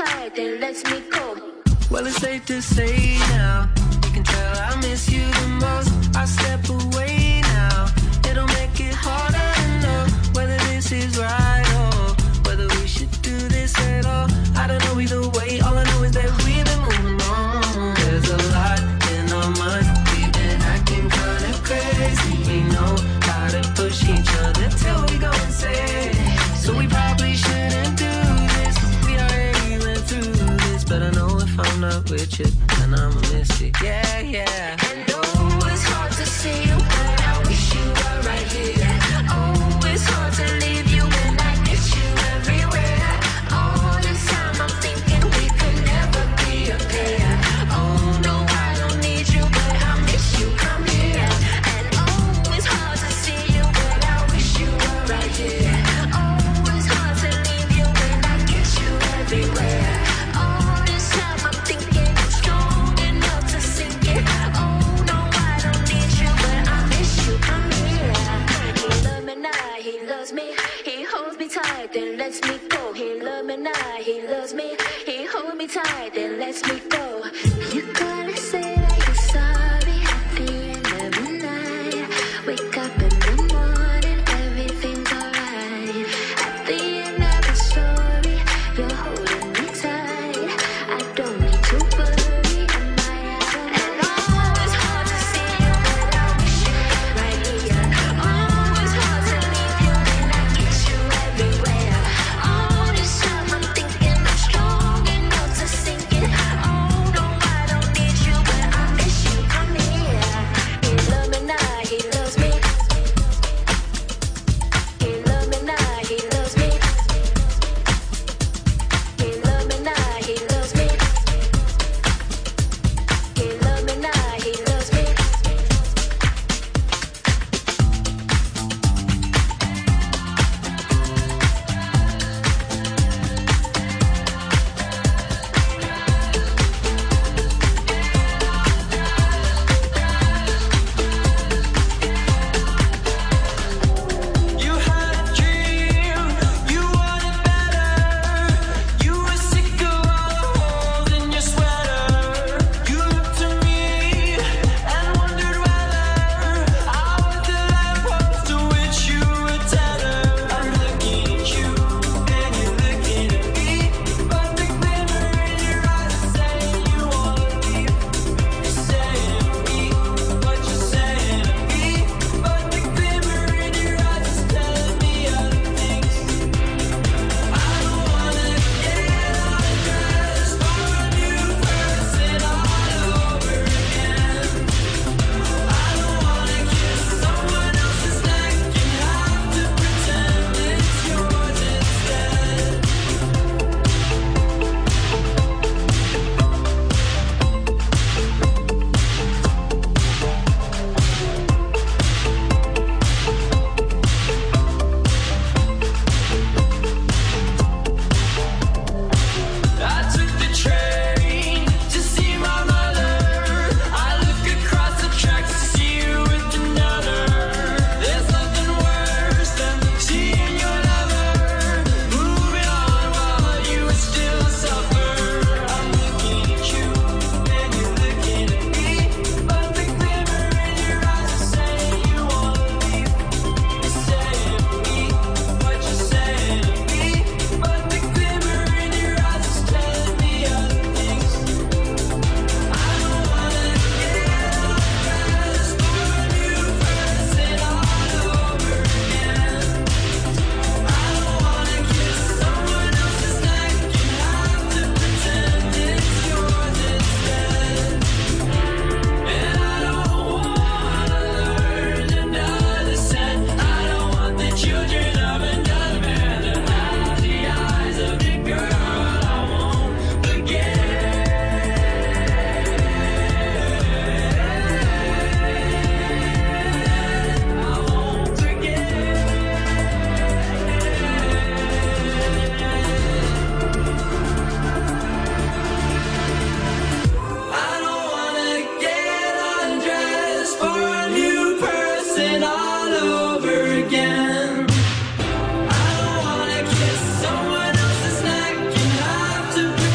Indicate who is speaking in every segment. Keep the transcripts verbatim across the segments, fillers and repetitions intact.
Speaker 1: tight, then lets me go.
Speaker 2: Well, it's safe to say now, you can tell I miss you the most. I step away now, it'll make it harder to know whether this is right or whether we should do this at all. I don't know either way, all I know is that we've been moving on. There's a lot in our minds, we've been acting kind of crazy. We know how to push each other till we go insane. So we probably shouldn't do this, we already went through this. But I know if I'm not with you, then I'ma miss it, yeah, yeah.
Speaker 1: And oh, it's hard to see you, but I wish you were right here. Oh, it's hard to leave you when I miss you everywhere. All this time I'm thinking we could never be a pair. Oh no, I don't need you, but I miss you, come here. And oh, it's hard to see you, but I wish you were right here. Oh, it's hard to leave you when I get you everywhere. All this time I'm thinking I'm strong enough to sink it. Oh no, I don't need you, but I miss you, come here. He loves me now, he loves me. He holds me tight, then lets me go. He loves me now, he loves me. He holds me tight, then lets me go. You gotta say that you're sorry at the end of the night. Wake up in the morning, everything's alright. At the end of the story, you're holding me tight. I don't need to worry, am I out of And oh, it's hard to see you, but I wish you were right here. Oh, it's hard to leave you when I get you everywhere. All this time I'm thinking I'm strong enough to sink it. Oh no,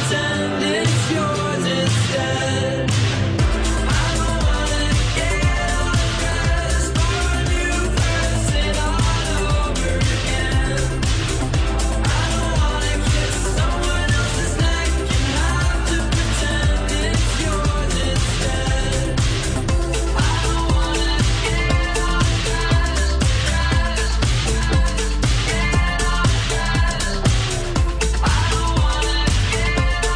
Speaker 2: pretend it's yours instead. I don't wanna get undressed for a new person all over again. I don't wanna kiss someone else's neck and have to pretend it's yours instead. I don't wanna get undressed, get undressed. I don't wanna get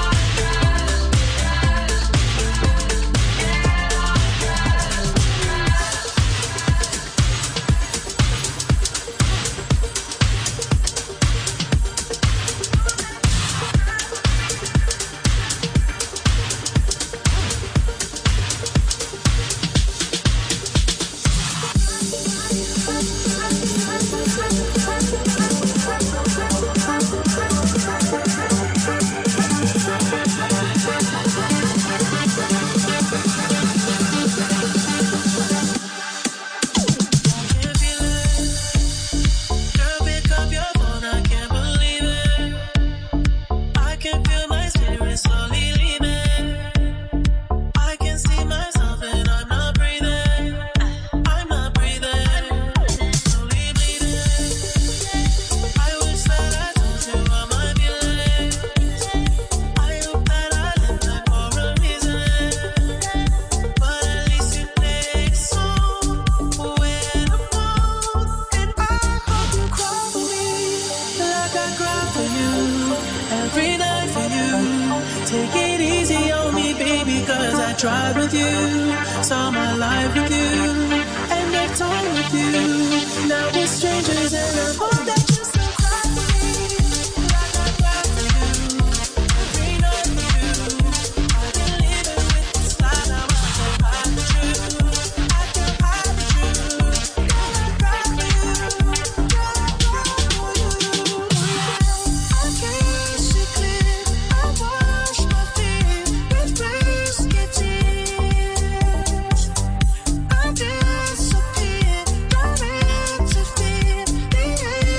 Speaker 2: Girl, pick up your phone, I can't believe it. I can feel my spirit slowly leaving. I can see myself and I'm not breathing. I'm not breathing. Slowly bleeding. I wish that I told you all my feelings. I hope that I lived life for a reason. But at least you played a song when I'm gone. And I hope you cry for me like I cry for you every night for you. Take it easy on me, baby, cause I tried with you. Saw my life with you and I've time with you. Now we're strangers and I hope that you still cry for me like I cry for you every night for you. I've been living with this lie now. I can't hide the truth. I can't hide the truth. Girl, I cry for you. Girl, I cry for you. I can't see clear. I wash my feet with risky tears. I disappear, don't interfere. The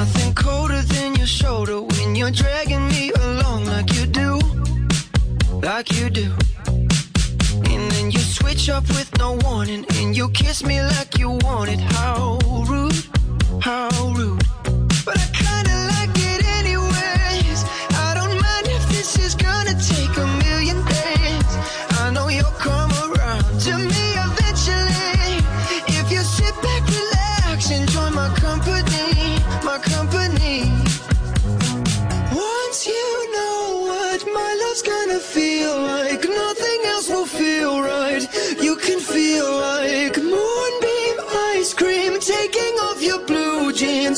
Speaker 2: nothing colder than your shoulder when you're dragging me along like you do, like you do. And then you switch up with no warning, and you kiss me like you want it. How rude, how rude. But I kinda like it anyways. I don't mind if this is gonna take a million days. I know you'll come around to me eventually. If you sit back, relax, enjoy my company, my company. Once you know what my love's gonna feel like, nothing else will feel right. You can feel like moonbeam ice cream taking off your blue jeans.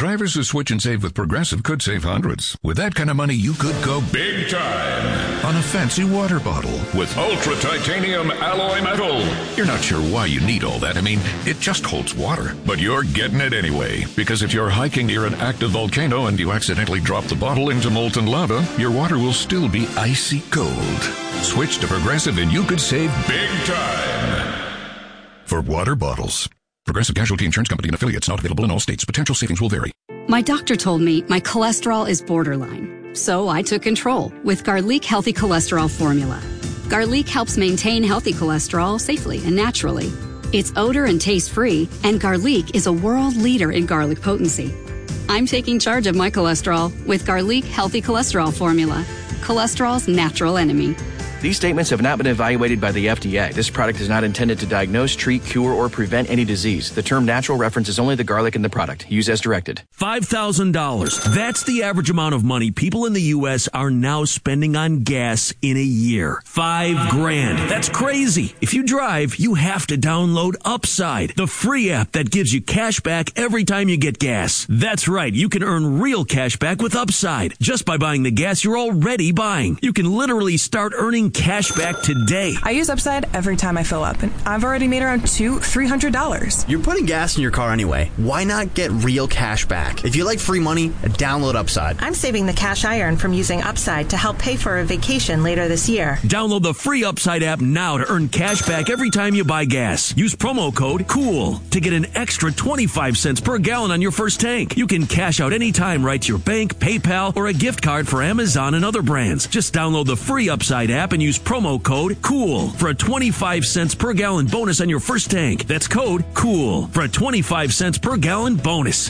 Speaker 3: Drivers who switch and save with Progressive could save hundreds. With that kind of money, you could go big time on a fancy water bottle with ultra titanium alloy metal. You're not sure why you need all that. I mean, it just holds water. But you're getting it anyway. Because if you're hiking near an active volcano and you accidentally drop the bottle into molten lava, your water will still be icy cold. Switch to Progressive and you could save big time. For water bottles. Progressive Casualty Insurance Company and affiliates, not available in all states. Potential savings will vary.
Speaker 4: My doctor told me my cholesterol is borderline. So I took control with Garlic Healthy Cholesterol Formula. Garlic helps maintain healthy cholesterol safely and naturally. It's odor and taste free, and Garlic is a world leader in garlic potency. I'm taking charge of my cholesterol with Garlic Healthy Cholesterol Formula. Cholesterol's natural enemy.
Speaker 5: These statements have not been evaluated by the F D A. This product is not intended to diagnose, treat, cure, or prevent any disease. The term natural references only the garlic in the product. Use as directed.
Speaker 6: five thousand dollars. That's the average amount of money people in the U S are now spending on gas in a year. Five grand. That's crazy. If you drive, you have to download Upside, the free app that gives you cash back every time you get gas. That's right. You can earn real cash back with Upside just by buying the gas you're already buying. You can literally start earning cash back today.
Speaker 7: I use Upside every time I fill up, and I've already made around two, three hundred dollars.
Speaker 8: You're putting gas in your car anyway. Why not get real cash back? If you like free money, download Upside.
Speaker 9: I'm saving the cash I earn from using Upside to help pay for a vacation later this year.
Speaker 6: Download the free Upside app now to earn cash back every time you buy gas. Use promo code COOL to get an extra twenty-five cents per gallon on your first tank. You can cash out anytime right to your bank, PayPal, or a gift card for Amazon and other brands. Just download the free Upside app and use promo code COOL for a twenty-five cents per gallon bonus on your first tank. That's code COOL for a twenty-five cents per gallon bonus.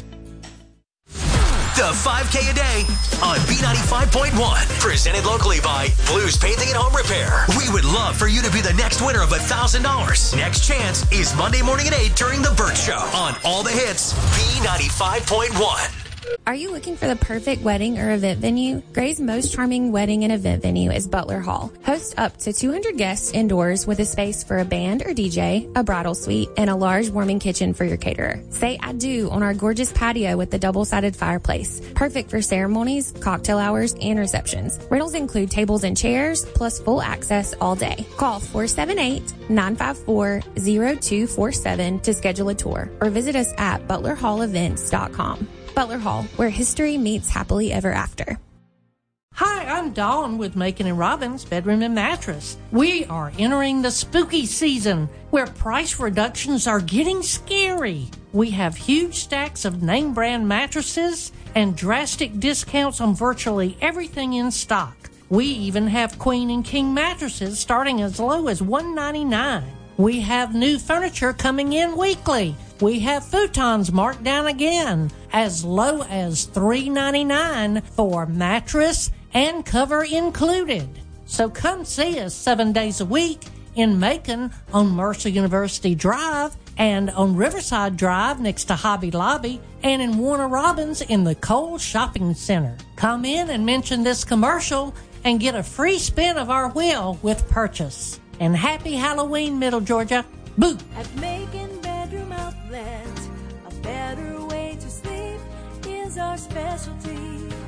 Speaker 10: The five K a day on B ninety-five point one. Presented locally by Blues Painting and Home Repair. We would love for you to be the next winner of one thousand dollars. Next chance is Monday morning at eight during The Burt Show on All the Hits, B ninety-five point one.
Speaker 11: Are you looking for the perfect wedding or event venue? Gray's most charming wedding and event venue is Butler Hall. Host up to two hundred guests indoors with a space for a band or D J, a bridal suite, and a large warming kitchen for your caterer. Say I do on our gorgeous patio with the double-sided fireplace. Perfect for ceremonies, cocktail hours, and receptions. Rentals include tables and chairs, plus full access all day. Call four seven eight, nine five four, zero two four seven to schedule a tour or visit us at butler hall events dot com. Butler Hall, where history meets happily ever after.
Speaker 12: Hi, I'm Dawn with Macon and Robbins Bedroom and Mattress. We are entering the spooky season where price reductions are getting scary. We have huge stacks of name brand mattresses and drastic discounts on virtually everything in stock. We even have queen and king mattresses starting as low as one hundred ninety-nine dollars. We have new furniture coming in weekly. We have futons marked down again, as low as three hundred ninety-nine dollars for mattress and cover included. So come see us seven days a week in Macon on Mercer University Drive and on Riverside Drive next to Hobby Lobby and in Warner Robins in the Cole Shopping Center. Come in and mention this commercial and get a free spin of our wheel with purchase. And happy Halloween, Middle Georgia. Boo!
Speaker 13: At Macon Bedroom Outlet, a better way to sleep is our specialty.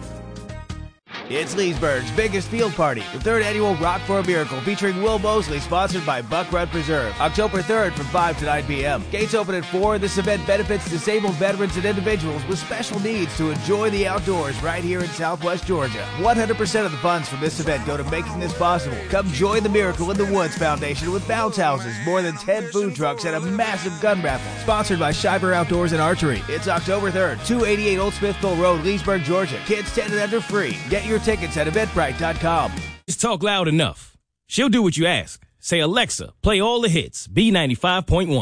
Speaker 14: It's Leesburg's biggest field party, the third annual Rock for a Miracle, featuring Will Mosley, sponsored by Buck Run Preserve. October third from five to nine p.m. Gates open at four. This event benefits disabled veterans and individuals with special needs to enjoy the outdoors right here in Southwest Georgia. one hundred percent of the funds from this event go to making this possible. Come join the Miracle in the Woods Foundation with bounce houses, more than ten food trucks, and a massive gun raffle. Sponsored by Shiver Outdoors and Archery. It's October third, two eighty-eight Old Smithville Road, Leesburg, Georgia. Kids ten and under free. Get your tickets at eventbrite dot com.
Speaker 15: Just talk loud enough. She'll do what you ask. Say, Alexa, play all the hits, B ninety-five point one.